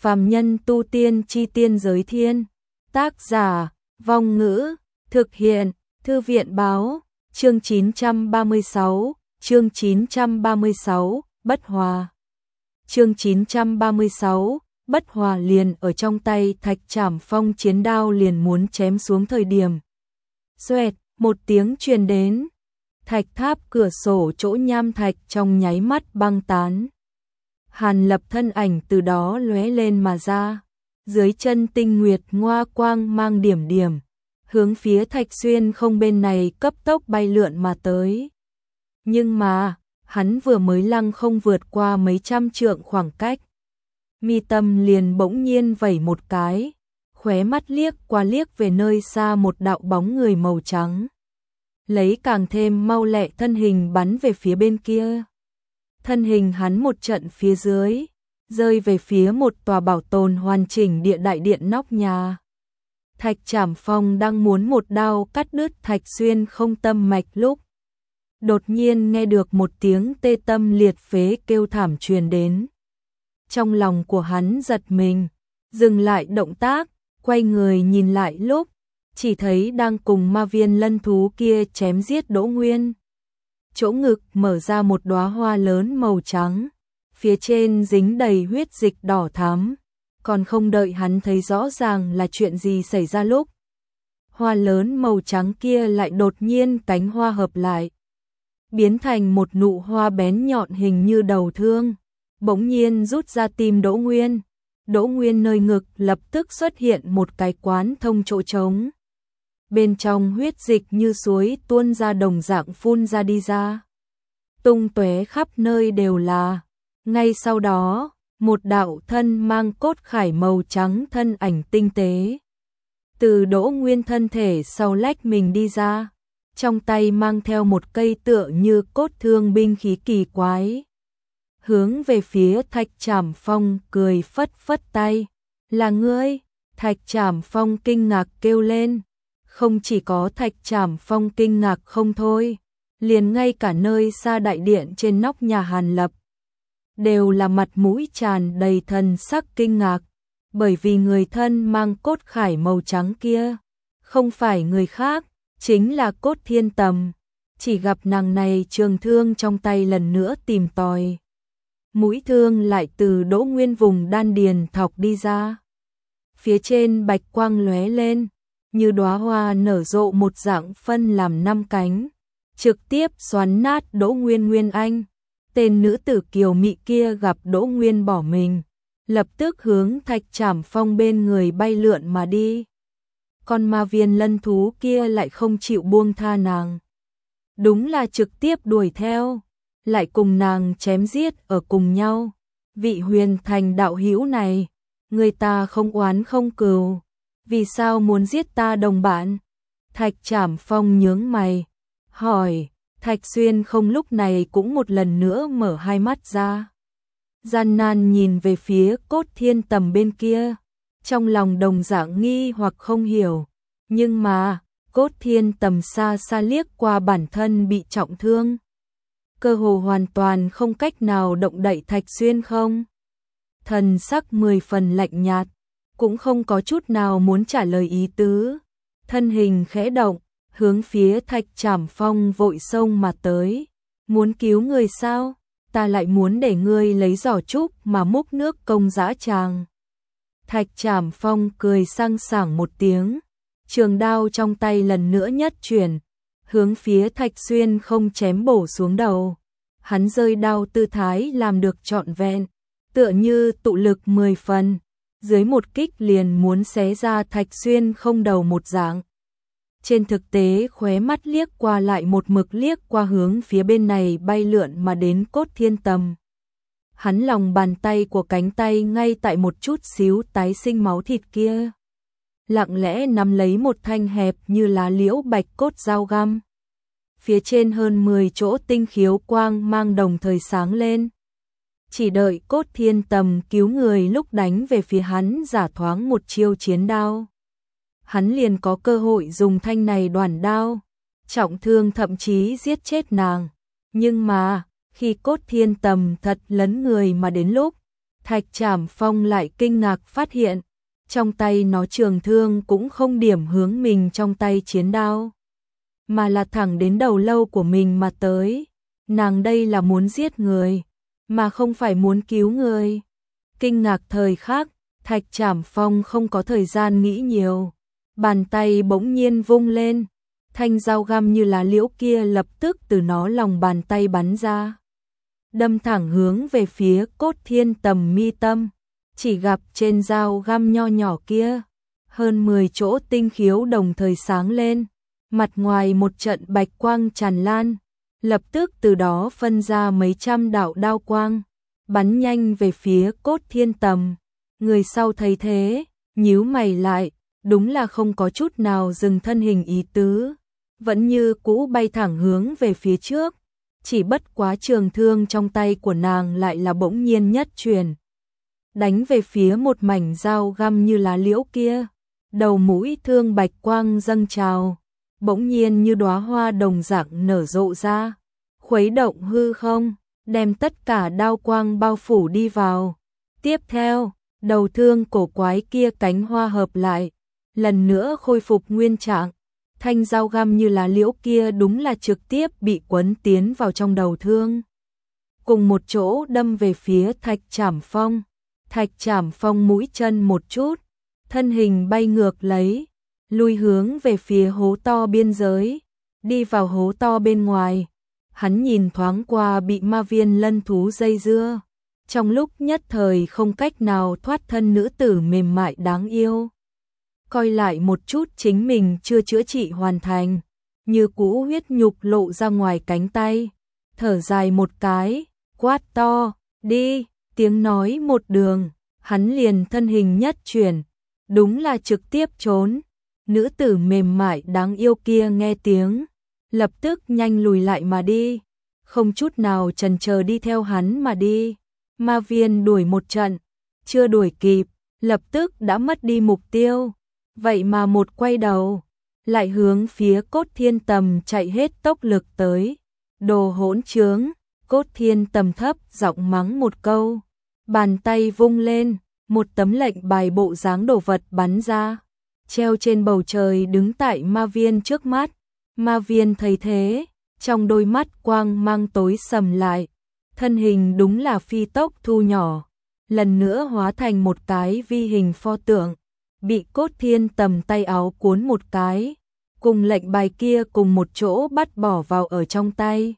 Phàm nhân tu tiên chi tiên giới thiên. Tác giả, Vong Ngữ, thực hiện, Thư viện báo, chương 936, Bất Hòa. Chương 936, Bất Hòa liền ở trong tay Thạch Trảm Phong chiến đao liền muốn chém xuống thời điểm. Xoẹt, một tiếng truyền đến. Thạch tháp cửa sổ chỗ nham thạch trong nháy mắt băng tán. Hàn Lập thân ảnh từ đó lóe lên mà ra, dưới chân tinh nguyệt ngoa quang mang điểm điểm, hướng phía Thạch Xuyên không bên này cấp tốc bay lượn mà tới. Nhưng mà, hắn vừa mới lăng không vượt qua mấy trăm trượng khoảng cách, mi tâm liền bỗng nhiên vẩy một cái, khóe mắt liếc qua liếc về nơi xa một đạo bóng người màu trắng. Lấy càng thêm mau lẹ thân hình bắn về phía bên kia. Thân hình hắn một trận phía dưới, rơi về phía một tòa bảo tồn hoàn chỉnh địa đại điện nóc nhà. Thạch Trảm Phong đang muốn một đao cắt đứt Thạch Xuyên không tâm mạch lúc. Đột nhiên nghe được một tiếng tê tâm liệt phế kêu thảm truyền đến. Trong lòng của hắn giật mình, dừng lại động tác, quay người nhìn lại lúc, chỉ thấy đang cùng ma viên lân thú kia chém giết Đỗ Nguyên. Chỗ ngực mở ra một đóa hoa lớn màu trắng, phía trên dính đầy huyết dịch đỏ thắm, còn không đợi hắn thấy rõ ràng là chuyện gì xảy ra lúc. Hoa lớn màu trắng kia lại đột nhiên cánh hoa hợp lại, biến thành một nụ hoa bén nhọn hình như đầu thương, bỗng nhiên rút ra tim Đỗ Nguyên. Đỗ Nguyên nơi ngực lập tức xuất hiện một cái quán thông chỗ trống. Bên trong huyết dịch như suối tuôn ra đồng dạng phun ra đi ra, tung tóe khắp nơi đều là. Ngay sau đó, một đạo thân mang cốt khải màu trắng thân ảnh tinh tế từ Đỗ Nguyên thân thể sau lách mình đi ra, trong tay mang theo một cây tựa như cốt thương binh khí kỳ quái, hướng về phía Thạch Trảm Phong cười phất phất tay. Là ngươi? Thạch Trảm Phong kinh ngạc kêu lên. Không chỉ có Thạch Trảm Phong kinh ngạc không thôi, liền ngay cả nơi xa đại điện trên nóc nhà Hàn Lập đều là mặt mũi tràn đầy thần sắc kinh ngạc, bởi vì người thân mang cốt khải màu trắng kia không phải người khác, chính là Cốt Thiên Tầm. Chỉ gặp nàng này trường thương trong tay lần nữa tìm tòi, mũi thương lại từ Đỗ Nguyên vùng đan điền thọc đi ra, phía trên bạch quang lóe lên, như đóa hoa nở rộ một dạng phân làm 5 cánh, trực tiếp xoắn nát Đỗ Nguyên Nguyên Anh. Tên nữ tử kiều mị kia gặp Đỗ Nguyên bỏ mình, lập tức hướng Thạch Trảm Phong bên người bay lượn mà đi. Con ma viên lân thú kia lại không chịu buông tha nàng, đúng là trực tiếp đuổi theo, lại cùng nàng chém giết ở cùng nhau. Vị Huyền Thành đạo hữu này, người ta không oán không cừu, vì sao muốn giết ta đồng bạn? Thạch Trảm Phong nhướng mày, hỏi. Thạch Xuyên không lúc này cũng một lần nữa mở hai mắt ra, gian nan nhìn về phía Cốt Thiên Tầm bên kia, trong lòng đồng dạng nghi hoặc không hiểu, nhưng mà Cốt Thiên Tầm xa xa liếc qua bản thân bị trọng thương, cơ hồ hoàn toàn không cách nào động đậy Thạch Xuyên không. Thần sắc 10 phần lạnh nhạt, cũng không có chút nào muốn trả lời ý tứ, thân hình khẽ động, hướng phía Thạch Trảm Phong vội xông mà tới. Muốn cứu người sao? Ta lại muốn để ngươi lấy giỏ trúc mà múc nước công dã tràng. Thạch Trảm Phong cười sang sảng một tiếng, trường đao trong tay lần nữa nhất chuyển, hướng phía Thạch Xuyên không chém bổ xuống đầu. Hắn rơi đao tư thái làm được trọn vẹn, tựa như tụ lực 10 phần, dưới một kích liền muốn xé ra Thạch Xuyên không đầu một dạng. Trên thực tế khóe mắt liếc qua lại một mực liếc qua hướng phía bên này bay lượn mà đến Cốt Thiên Tầm. Hắn lòng bàn tay của cánh tay ngay tại một chút xíu tái sinh máu thịt kia, lặng lẽ nắm lấy một thanh hẹp như lá liễu bạch cốt dao găm. Phía trên hơn 10 chỗ tinh khiếu quang mang đồng thời sáng lên. Chỉ đợi Cốt Thiên Tầm cứu người lúc đánh về phía hắn giả thoáng một chiêu chiến đao, hắn liền có cơ hội dùng thanh này đoản đao, trọng thương thậm chí giết chết nàng. Nhưng mà, khi Cốt Thiên Tầm thật lấn người mà đến lúc, Thạch Trảm Phong lại kinh ngạc phát hiện, trong tay nó trường thương cũng không điểm hướng mình trong tay chiến đao, mà là thẳng đến đầu lâu của mình mà tới. Nàng đây là muốn giết người, mà không phải muốn cứu người. Kinh ngạc thời khắc, Thạch Trảm Phong không có thời gian nghĩ nhiều, bàn tay bỗng nhiên vung lên, thanh dao găm như lá liễu kia lập tức từ nó lòng bàn tay bắn ra, đâm thẳng hướng về phía Cốt Thiên Tầm mi tâm. Chỉ gặp trên dao găm nho nhỏ kia, hơn 10 chỗ tinh khiếu đồng thời sáng lên, mặt ngoài một trận bạch quang tràn lan, lập tức từ đó phân ra mấy trăm đạo đao quang, bắn nhanh về phía Cốt Thiên Tầm. Người sau thấy thế, nhíu mày lại, đúng là không có chút nào dừng thân hình ý tứ, vẫn như cũ bay thẳng hướng về phía trước, chỉ bất quá trường thương trong tay của nàng lại là bỗng nhiên nhất chuyển, đánh về phía một mảnh dao găm như lá liễu kia. Đầu mũi thương bạch quang dâng trào, bỗng nhiên như đóa hoa đồng dạng nở rộ ra, khuấy động hư không, đem tất cả đao quang bao phủ đi vào. Tiếp theo, đầu thương cổ quái kia cánh hoa hợp lại, lần nữa khôi phục nguyên trạng. Thanh dao găm như lá liễu kia đúng là trực tiếp bị quấn tiến vào trong đầu thương, cùng một chỗ đâm về phía Thạch Trảm Phong. Thạch Trảm Phong mũi chân một chút, thân hình bay ngược lấy, lui hướng về phía hố to biên giới, đi vào hố to bên ngoài. Hắn nhìn thoáng qua bị ma viên lân thú dây dưa, trong lúc nhất thời không cách nào thoát thân nữ tử mềm mại đáng yêu. Coi lại một chút chính mình chưa chữa trị hoàn thành, như cũ huyết nhục lộ ra ngoài cánh tay, thở dài một cái, quát to, đi. Tiếng nói một đường, hắn liền thân hình nhất chuyển, đúng là trực tiếp trốn. Nữ tử mềm mại đáng yêu kia nghe tiếng, lập tức nhanh lùi lại mà đi, không chút nào chần chờ đi theo hắn mà đi. Ma viên đuổi một trận, chưa đuổi kịp, lập tức đã mất đi mục tiêu, vậy mà một quay đầu, lại hướng phía Cốt Thiên Tầm chạy hết tốc lực tới. Đồ hỗn trướng! Cốt Thiên Tầm thấp giọng mắng một câu, bàn tay vung lên, một tấm lệnh bài bộ dáng đồ vật bắn ra, treo trên bầu trời đứng tại ma viên trước mắt. Ma viên thấy thế, trong đôi mắt quang mang tối sầm lại, thân hình đúng là phi tốc thu nhỏ, lần nữa hóa thành một cái vi hình pho tượng, bị Cốt Thiên Tầm tay áo cuốn một cái, cùng lệnh bài kia cùng một chỗ bắt bỏ vào ở trong tay.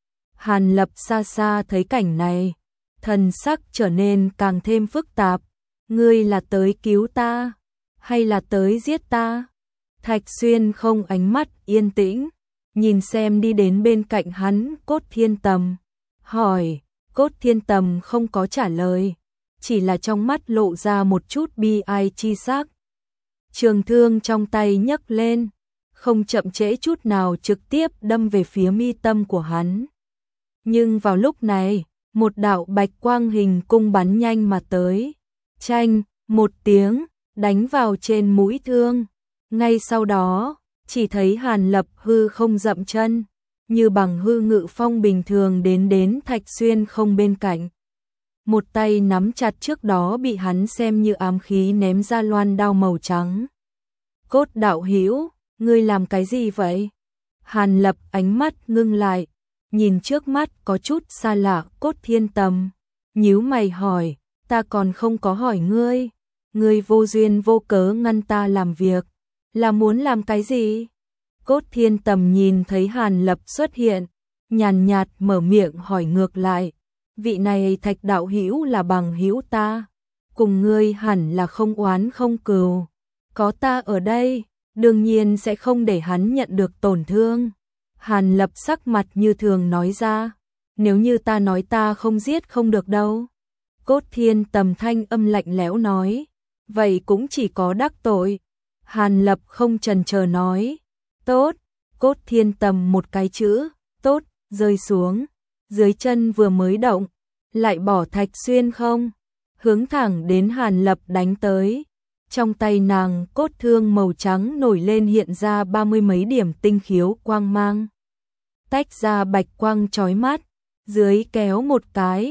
Hàn Lập xa xa thấy cảnh này, thần sắc trở nên càng thêm phức tạp. Ngươi là tới cứu ta, hay là tới giết ta? Thạch Xuyên không ánh mắt yên tĩnh, nhìn xem đi đến bên cạnh hắn Cốt Thiên Tầm, hỏi. Cốt Thiên Tầm không có trả lời, chỉ là trong mắt lộ ra một chút bi ai chi sắc. Trường thương trong tay nhấc lên, không chậm trễ chút nào trực tiếp đâm về phía mi tâm của hắn. Nhưng vào lúc này, một đạo bạch quang hình cung bắn nhanh mà tới, chanh, một tiếng, đánh vào trên mũi thương. Ngay sau đó, chỉ thấy Hàn Lập hư không dậm chân, như bằng hư ngự phong bình thường đến Thạch Xuyên không bên cạnh. Một tay nắm chặt trước đó bị hắn xem như ám khí ném ra loan đao màu trắng. Cốt đạo hữu, ngươi làm cái gì vậy? Hàn Lập ánh mắt ngưng lại, nhìn trước mắt có chút xa lạ Cốt Thiên Tầm, nhíu mày hỏi, ta còn không có hỏi ngươi, ngươi vô duyên vô cớ ngăn ta làm việc, là muốn làm cái gì? Cốt Thiên Tầm nhìn thấy Hàn Lập xuất hiện, nhàn nhạt mở miệng hỏi ngược lại, vị này Thạch đạo hữu là bằng hữu ta, cùng ngươi hẳn là không oán không cừu, có ta ở đây, đương nhiên sẽ không để hắn nhận được tổn thương. Hàn Lập sắc mặt như thường nói ra, nếu như ta nói ta không giết không được đâu. Cốt Thiên Tầm thanh âm lạnh lẽo nói, vậy cũng chỉ có đắc tội. Hàn Lập không chần chờ nói, tốt. Cốt Thiên Tầm một cái chữ, tốt, rơi xuống, dưới chân vừa mới động, lại bỏ Thạch Xuyên không, hướng thẳng đến Hàn Lập đánh tới. Trong tay nàng cốt thương màu trắng nổi lên hiện ra 30 mấy điểm tinh khiếu quang mang, tách ra bạch quang chói mắt, dưới kéo một cái,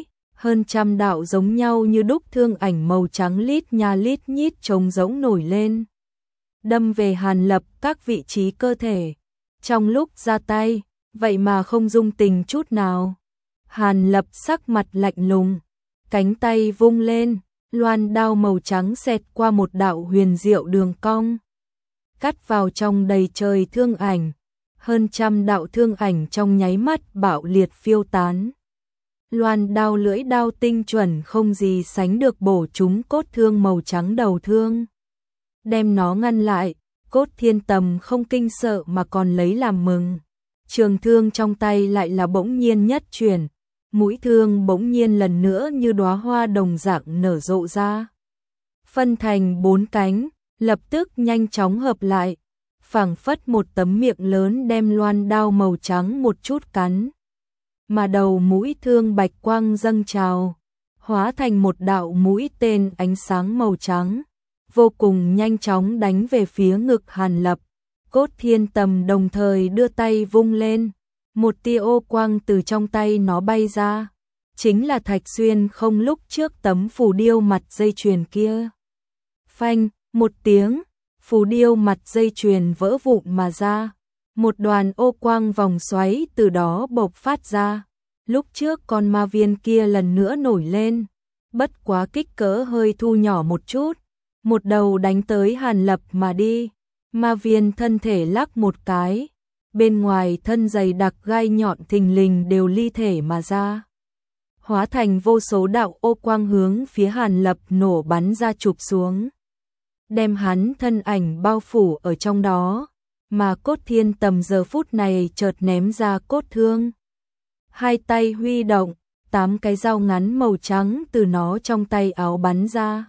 hơn trăm đạo giống nhau như đúc thương ảnh màu trắng lít nha lít nhít trống rỗng nổi lên, đâm về Hàn Lập các vị trí cơ thể. Trong lúc ra tay, vậy mà không dung tình chút nào. Hàn Lập sắc mặt lạnh lùng, cánh tay vung lên, loan đao màu trắng xẹt qua một đạo huyền diệu đường cong, cắt vào trong đầy trời thương ảnh, hơn trăm đạo thương ảnh trong nháy mắt bạo liệt phiêu tán. Loan đao lưỡi đao tinh chuẩn không gì sánh được bổ trúng cốt thương màu trắng đầu thương, đem nó ngăn lại. Cốt Thiên Tầm không kinh sợ mà còn lấy làm mừng. Trường thương trong tay lại là bỗng nhiên nhất chuyển, mũi thương bỗng nhiên lần nữa như đóa hoa đồng dạng nở rộ ra, phân thành 4 cánh, lập tức nhanh chóng hợp lại, phảng phất một tấm miệng lớn đem loan đao màu trắng một chút cắn. Mà đầu mũi thương bạch quang dâng trào, hóa thành một đạo mũi tên ánh sáng màu trắng, vô cùng nhanh chóng đánh về phía ngực Hàn Lập. Cốt Thiên Tầm đồng thời đưa tay vung lên, một tia ô quang từ trong tay nó bay ra, chính là Thạch Xuyên không lúc trước tấm phù điêu mặt dây chuyền kia. Phanh, một tiếng, phù điêu mặt dây chuyền vỡ vụn mà ra, một đoàn ô quang vòng xoáy từ đó bộc phát ra. Lúc trước con ma viên kia lần nữa nổi lên, bất quá kích cỡ hơi thu nhỏ một chút, một đầu đánh tới Hàn Lập mà đi. Ma viên thân thể lắc một cái, bên ngoài thân dày đặc gai nhọn thình lình đều ly thể mà ra, hóa thành vô số đạo ô quang hướng phía Hàn Lập nổ bắn ra chụp xuống, đem hắn thân ảnh bao phủ ở trong đó. Mà Cốt Thiên Tầm giờ phút này chợt ném ra cốt thương, hai tay huy động, 8 cái dao ngắn màu trắng từ nó trong tay áo bắn ra,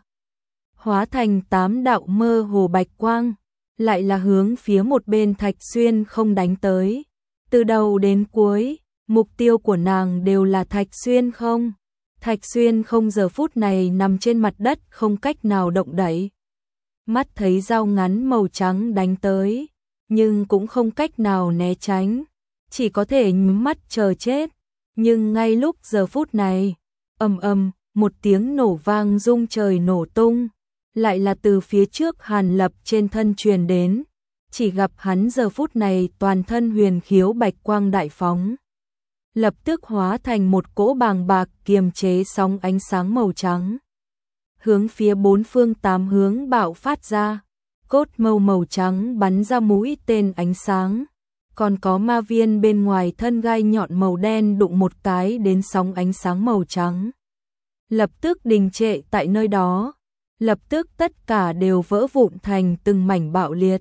hóa thành 8 đạo mơ hồ bạch quang, lại là hướng phía một bên Thạch Xuyên không đánh tới. Từ đầu đến cuối, mục tiêu của nàng đều là Thạch Xuyên không. Thạch Xuyên không giờ phút này nằm trên mặt đất không cách nào động đậy. Mắt thấy dao ngắn màu trắng đánh tới, nhưng cũng không cách nào né tránh, chỉ có thể nhắm mắt chờ chết. Nhưng ngay lúc giờ phút này, ầm ầm, một tiếng nổ vang rung trời nổ tung, lại là từ phía trước Hàn Lập trên thân truyền đến, chỉ gặp hắn giờ phút này toàn thân huyền khiếu bạch quang đại phóng, lập tức hóa thành một cỗ bàng bạc kiềm chế sóng ánh sáng màu trắng, hướng phía 4 phương 8 hướng bạo phát ra. Cốt mâu màu trắng bắn ra mũi tên ánh sáng, còn có ma viên bên ngoài thân gai nhọn màu đen đụng một cái đến sóng ánh sáng màu trắng, lập tức đình trệ tại nơi đó, lập tức tất cả đều vỡ vụn thành từng mảnh bạo liệt.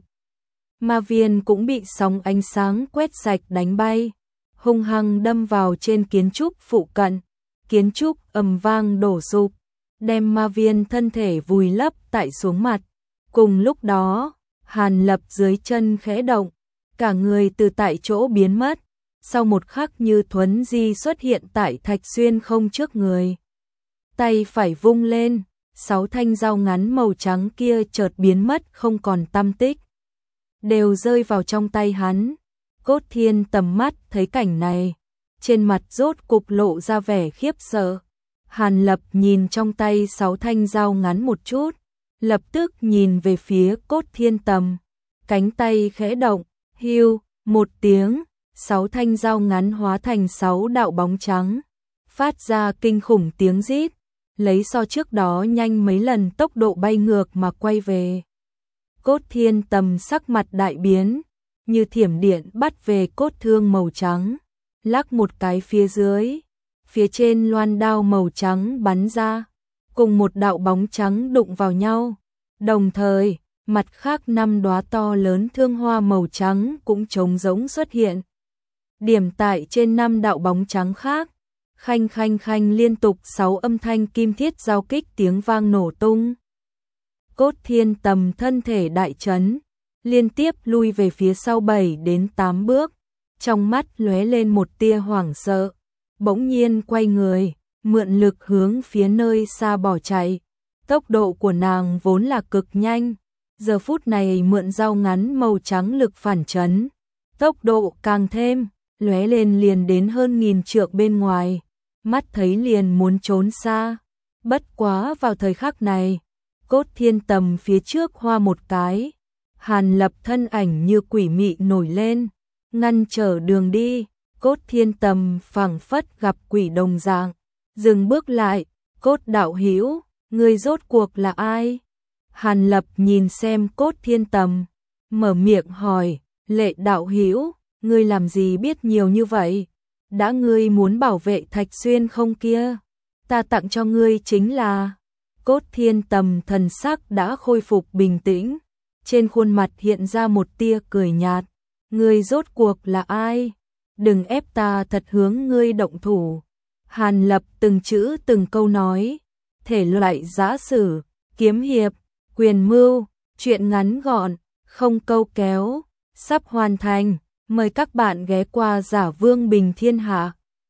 Ma viên cũng bị sóng ánh sáng quét sạch đánh bay, hung hăng đâm vào trên kiến trúc phụ cận, kiến trúc ầm vang đổ sụp, đem ma viên thân thể vùi lấp tại xuống mặt. Cùng lúc đó, Hàn Lập dưới chân khẽ động, cả người từ tại chỗ biến mất, sau một khắc như thuấn di xuất hiện tại Thạch Xuyên không trước người. Tay phải vung lên, 6 thanh dao ngắn màu trắng kia chợt biến mất không còn tăm tích, đều rơi vào trong tay hắn. Cốt Thiên Tầm mắt thấy cảnh này, trên mặt rốt cục lộ ra vẻ khiếp sợ. Hàn Lập nhìn trong tay 6 thanh dao ngắn một chút, lập tức nhìn về phía Cốt Thiên Tầm, cánh tay khẽ động, hiu, một tiếng, 6 thanh dao ngắn hóa thành 6 đạo bóng trắng, phát ra kinh khủng tiếng rít, lấy so trước đó nhanh mấy lần tốc độ bay ngược mà quay về. Cốt Thiên Tầm sắc mặt đại biến, như thiểm điện bắt về cốt thương màu trắng, lắc một cái phía dưới, phía trên loan đao màu trắng bắn ra, cùng một đạo bóng trắng đụng vào nhau. Đồng thời, mặt khác 5 đóa to lớn thương hoa màu trắng cũng trống rỗng xuất hiện. Điểm tại trên 5 đạo bóng trắng khác, khanh khanh khanh liên tục 6 âm thanh kim thiết giao kích tiếng vang nổ tung. Cốt Thiên Tầm thân thể đại chấn, liên tiếp lui về phía sau 7 đến 8 bước, trong mắt lóe lên một tia hoảng sợ, bỗng nhiên quay người, mượn lực hướng phía nơi xa bỏ chạy. Tốc độ của nàng vốn là cực nhanh, giờ phút này mượn dao ngắn màu trắng lực phản chấn, tốc độ càng thêm, lóe lên liền đến hơn 1000 trượng bên ngoài, mắt thấy liền muốn trốn xa. Bất quá vào thời khắc này, Cốt Thiên Tầm phía trước hoa một cái, Hàn Lập thân ảnh như quỷ mị nổi lên, ngăn trở đường đi. Cốt Thiên Tầm phảng phất gặp quỷ đồng dạng, dừng bước lại. Cốt đạo hữu, ngươi rốt cuộc là ai? Hàn Lập nhìn xem Cốt Thiên Tầm, mở miệng hỏi, Lệ đạo hữu, ngươi làm gì biết nhiều như vậy? Đã ngươi muốn bảo vệ Thạch Xuyên không kia? Ta tặng cho ngươi chính là... Cốt Thiên Tầm thần sắc đã khôi phục bình tĩnh, trên khuôn mặt hiện ra một tia cười nhạt. Ngươi rốt cuộc là ai? Đừng ép ta thật hướng ngươi động thủ. Hàn Lập từng chữ từng câu nói, thể loại giã sử, kiếm hiệp, quyền mưu, truyện ngắn gọn, không câu kéo, sắp hoàn thành. Mời các bạn ghé qua Giả Vương Bình Thiên Hạ.